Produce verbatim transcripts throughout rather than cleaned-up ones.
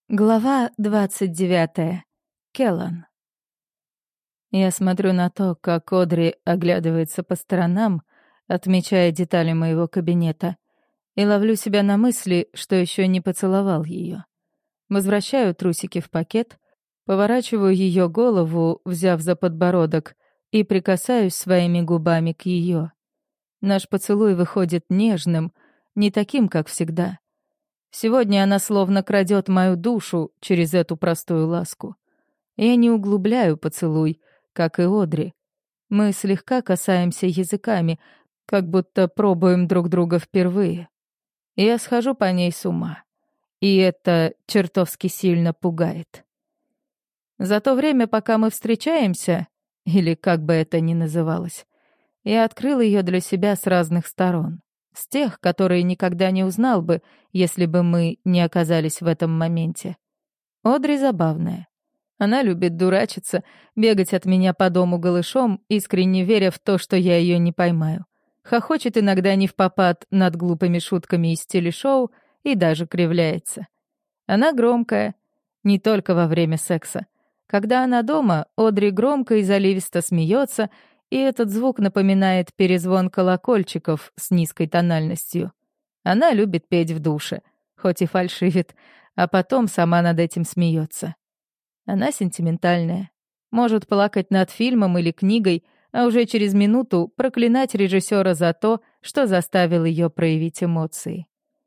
Глава двадцать девятая. Келлан. Я смотрю на то, как Одри оглядывается по сторонам, отмечая детали моего кабинета, и ловлю себя на мысли, что еще не поцеловал ее. Возвращаю трусики в пакет, поворачиваю ее голову, взяв за подбородок, и прикасаюсь своими губами к ее. Наш поцелуй выходит нежным, не таким, как всегда. Сегодня она словно крадет мою душу через эту простую ласку. Я не углубляю поцелуй, как и Одри. Мы слегка касаемся языками, как будто пробуем друг друга впервые. Я схожу по ней с ума. И это чертовски сильно пугает. За то время, пока мы встречаемся, или как бы это ни называлось, я открыл ее для себя с разных сторон. С тех, которые никогда не узнал бы, если бы мы не оказались в этом моменте. Одри забавная. Она любит дурачиться, бегать от меня по дому голышом, искренне веря в то, что я ее не поймаю. Хохочет иногда невпопад над глупыми шутками из телешоу и даже кривляется. Она громкая, не только во время секса. Когда она дома, Одри громко и заливисто смеется, и этот звук напоминает перезвон колокольчиков с низкой тональностью. Она любит петь в душе, хоть и фальшивит, а потом сама над этим смеется. Она сентиментальная, может плакать над фильмом или книгой, а уже через минуту проклинать режиссера за то, что заставил ее проявить эмоции.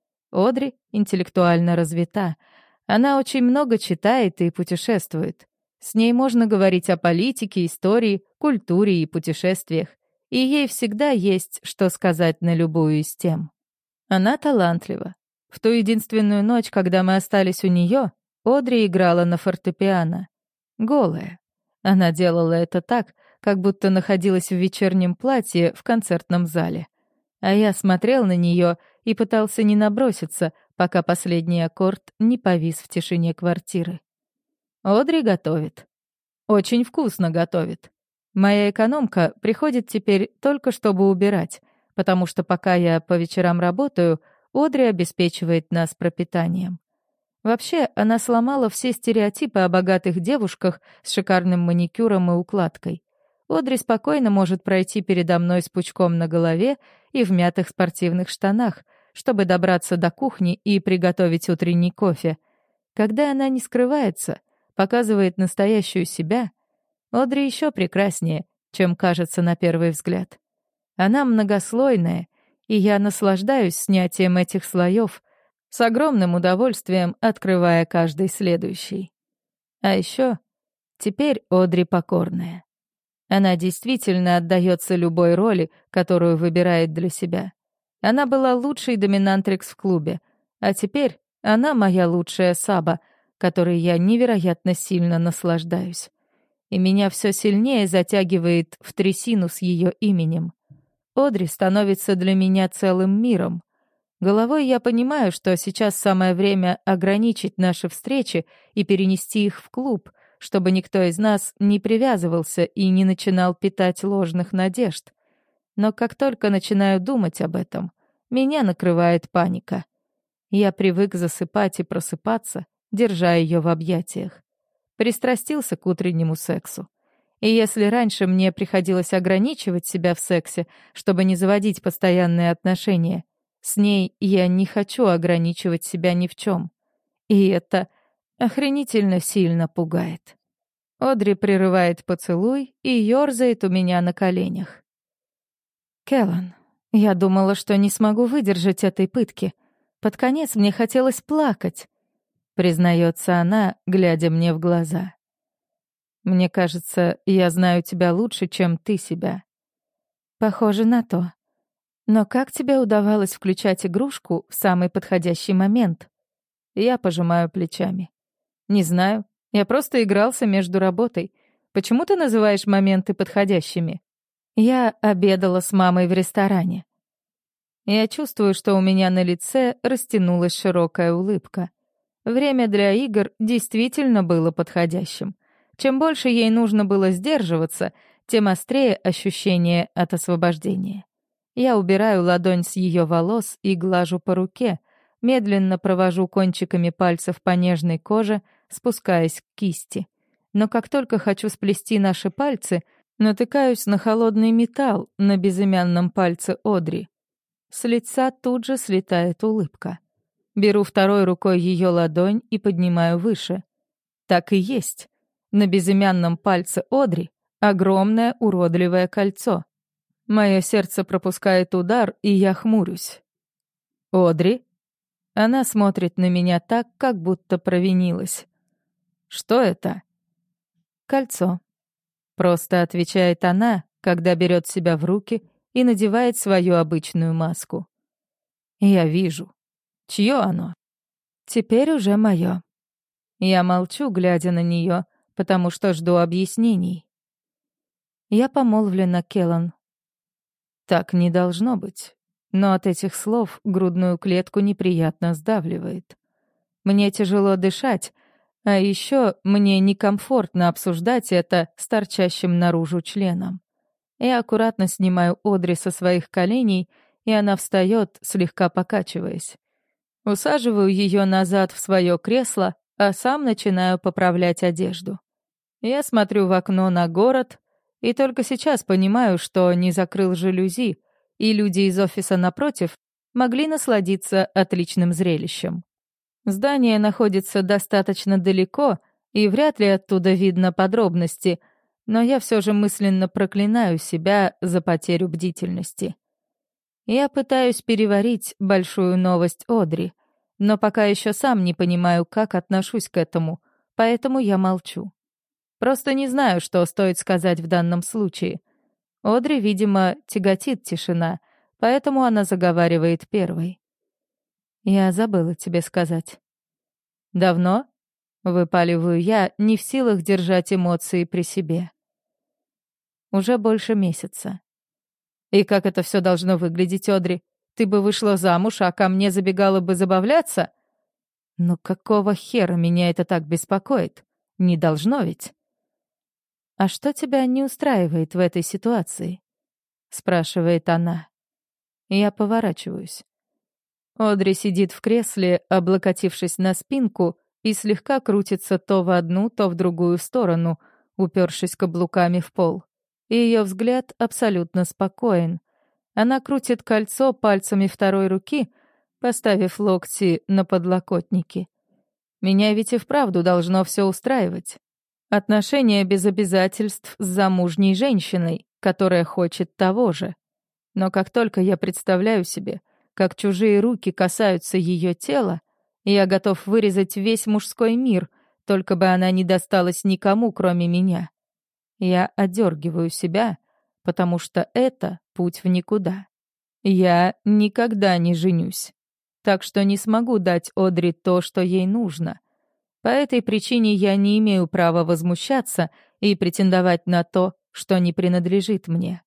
Одри интеллектуально развита. Она очень много читает и путешествует. С ней можно говорить о политике, истории, культуре и путешествиях. И ей всегда есть что сказать на любую из тем. Она талантлива. В ту единственную ночь, когда мы остались у нее, Одри играла на фортепиано. Голая. Она делала это так, как будто находилась в вечернем платье в концертном зале. А я смотрел на нее и пытался не наброситься, пока последний аккорд не повис в тишине квартиры. Одри готовит. Очень вкусно готовит. Моя экономка приходит теперь только чтобы убирать, потому что пока я по вечерам работаю, Одри обеспечивает нас пропитанием. Вообще, она сломала все стереотипы о богатых девушках с шикарным маникюром и укладкой. Одри спокойно может пройти передо мной с пучком на голове и в мятых спортивных штанах, чтобы добраться до кухни и приготовить утренний кофе. Когда она не скрывается, показывает настоящую себя, Одри еще прекраснее, чем кажется на первый взгляд. Она многослойная, и я наслаждаюсь снятием этих слоев, с огромным удовольствием открывая каждый следующий. А еще теперь Одри покорная. Она действительно отдается любой роли, которую выбирает для себя. Она была лучшей доминантрикс в клубе, а теперь она моя лучшая саба, которой я невероятно сильно наслаждаюсь. И меня все сильнее затягивает в трясину с ее именем. Одри становится для меня целым миром. Головой я понимаю, что сейчас самое время ограничить наши встречи и перенести их в клуб, чтобы никто из нас не привязывался и не начинал питать ложных надежд. Но как только начинаю думать об этом, меня накрывает паника. Я привык засыпать и просыпаться, держа ее в объятиях. Пристрастился к утреннему сексу. И если раньше мне приходилось ограничивать себя в сексе, чтобы не заводить постоянные отношения, с ней я не хочу ограничивать себя ни в чем. И это охренительно сильно пугает. Одри прерывает поцелуй и ёрзает у меня на коленях. «Келлан, я думала, что не смогу выдержать этой пытки. Под конец мне хотелось плакать», — признается она, глядя мне в глаза. «Мне кажется, я знаю тебя лучше, чем ты себя». «Похоже на то. Но как тебе удавалось включать игрушку в самый подходящий момент?» Я пожимаю плечами. «Не знаю. Я просто игрался между работой. Почему ты называешь моменты подходящими?» Я обедала с мамой в ресторане. Я чувствую, что у меня на лице растянулась широкая улыбка. Время для игр действительно было подходящим. Чем больше ей нужно было сдерживаться, тем острее ощущение от освобождения. Я убираю ладонь с ее волос и глажу по руке, медленно провожу кончиками пальцев по нежной коже, спускаясь к кисти. Но как только хочу сплести наши пальцы, натыкаюсь на холодный металл на безымянном пальце Одри. С лица тут же слетает улыбка. Беру второй рукой ее ладонь и поднимаю выше. Так и есть. На безымянном пальце Одри огромное уродливое кольцо. Мое сердце пропускает удар, и я хмурюсь. «Одри?» Она смотрит на меня так, как будто провинилась. «Что это?» «Кольцо», — просто отвечает она, когда берет себя в руки и надевает свою обычную маску. Я вижу. Чье оно? Теперь уже мое. Я молчу, глядя на нее, потому что жду объяснений. Я помолвлена, Келлан. Так не должно быть. Но от этих слов грудную клетку неприятно сдавливает. Мне тяжело дышать, а еще мне некомфортно обсуждать это с торчащим наружу членом. Я аккуратно снимаю Одри со своих коленей, и она встает, слегка покачиваясь. Усаживаю ее назад в свое кресло, а сам начинаю поправлять одежду. Я смотрю в окно на город, и только сейчас понимаю, что не закрыл жалюзи, и люди из офиса напротив могли насладиться отличным зрелищем. Здание находится достаточно далеко, и вряд ли оттуда видно подробности, но я все же мысленно проклинаю себя за потерю бдительности. Я пытаюсь переварить большую новость Одри, но пока еще сам не понимаю, как отношусь к этому, поэтому я молчу. Просто не знаю, что стоит сказать в данном случае. Одри, видимо, тяготит тишина, поэтому она заговаривает первой. «Я забыла тебе сказать». «Давно?» — выпаливаю я, не в силах держать эмоции при себе. «Уже больше месяца». «И как это все должно выглядеть, Одри? Ты бы вышла замуж, а ко мне забегала бы забавляться?» «Ну какого хера меня это так беспокоит? Не должно ведь?» «А что тебя не устраивает в этой ситуации?» — спрашивает она. Я поворачиваюсь. Одри сидит в кресле, облокотившись на спинку, и слегка крутится то в одну, то в другую сторону, упершись каблуками в пол. И ее взгляд абсолютно спокоен. Она крутит кольцо пальцами второй руки, поставив локти на подлокотники. Меня ведь и вправду должно все устраивать. Отношения без обязательств с замужней женщиной, которая хочет того же. Но как только я представляю себе, как чужие руки касаются ее тела, я готов вырезать весь мужской мир, только бы она не досталась никому, кроме меня. Я одергиваю себя, потому что это путь в никуда. Я никогда не женюсь, так что не смогу дать Одри то, что ей нужно. По этой причине я не имею права возмущаться и претендовать на то, что не принадлежит мне.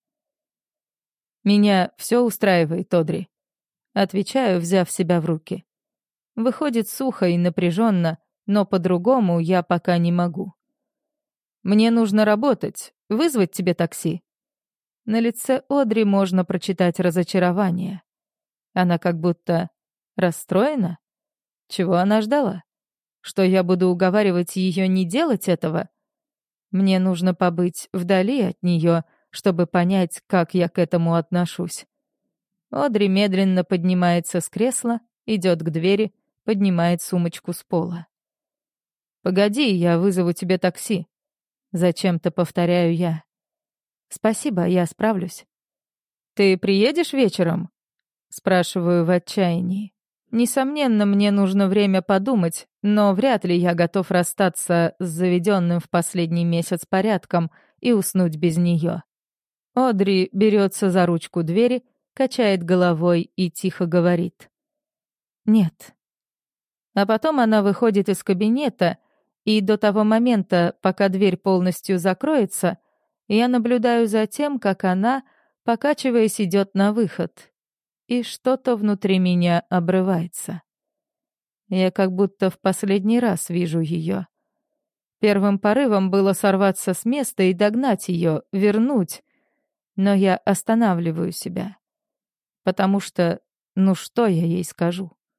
«Меня все устраивает, Одри», — отвечаю, взяв себя в руки. Выходит сухо и напряженно, но по-другому я пока не могу. «Мне нужно работать. Вызвать тебе такси?» На лице Одри можно прочитать разочарование. Она как будто расстроена. Чего она ждала? Что я буду уговаривать ее не делать этого? Мне нужно побыть вдали от нее, чтобы понять, как я к этому отношусь. Одри медленно поднимается с кресла, идет к двери, поднимает сумочку с пола. «Погоди, я вызову тебе такси». Зачем-то повторяю я. «Спасибо, я справлюсь». «Ты приедешь вечером?» Спрашиваю в отчаянии. Несомненно, мне нужно время подумать, но вряд ли я готов расстаться с заведенным в последний месяц порядком и уснуть без нее. Одри берется за ручку двери, качает головой и тихо говорит. «Нет». А потом она выходит из кабинета, и до того момента, пока дверь полностью закроется, я наблюдаю за тем, как она, покачиваясь, идет на выход. И что-то внутри меня обрывается. Я как будто в последний раз вижу ее. Первым порывом было сорваться с места и догнать ее, вернуть. Но я останавливаю себя. Потому что, ну что я ей скажу?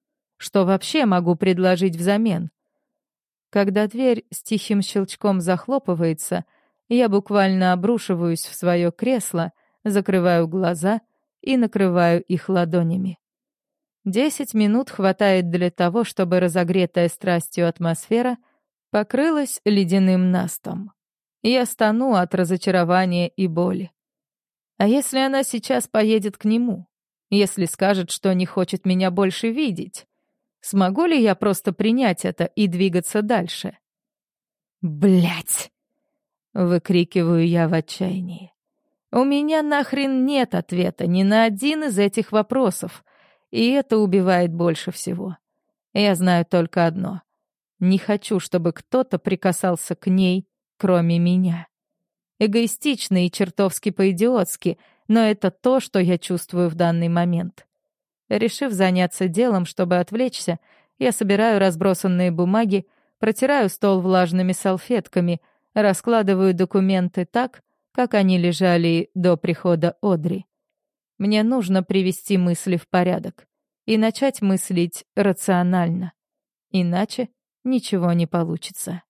Что вообще могу предложить взамен? Когда дверь с тихим щелчком захлопывается, я буквально обрушиваюсь в свое кресло, закрываю глаза и накрываю их ладонями. Десять минут хватает для того, чтобы разогретая страстью атмосфера покрылась ледяным настом. Я стану от разочарования и боли. А если она сейчас поедет к нему? Если скажет, что не хочет меня больше видеть? Смогу ли я просто принять это и двигаться дальше? Блять! Выкрикиваю я в отчаянии. У меня нахрен нет ответа ни на один из этих вопросов, и это убивает больше всего. Я знаю только одно. Не хочу, чтобы кто-то прикасался к ней, кроме меня. Эгоистично и чертовски по-идиотски, но это то, что я чувствую в данный момент. Решив заняться делом, чтобы отвлечься, я собираю разбросанные бумаги, протираю стол влажными салфетками, раскладываю документы так, как они лежали до прихода Одри. Мне нужно привести мысли в порядок и начать мыслить рационально. Иначе ничего не получится.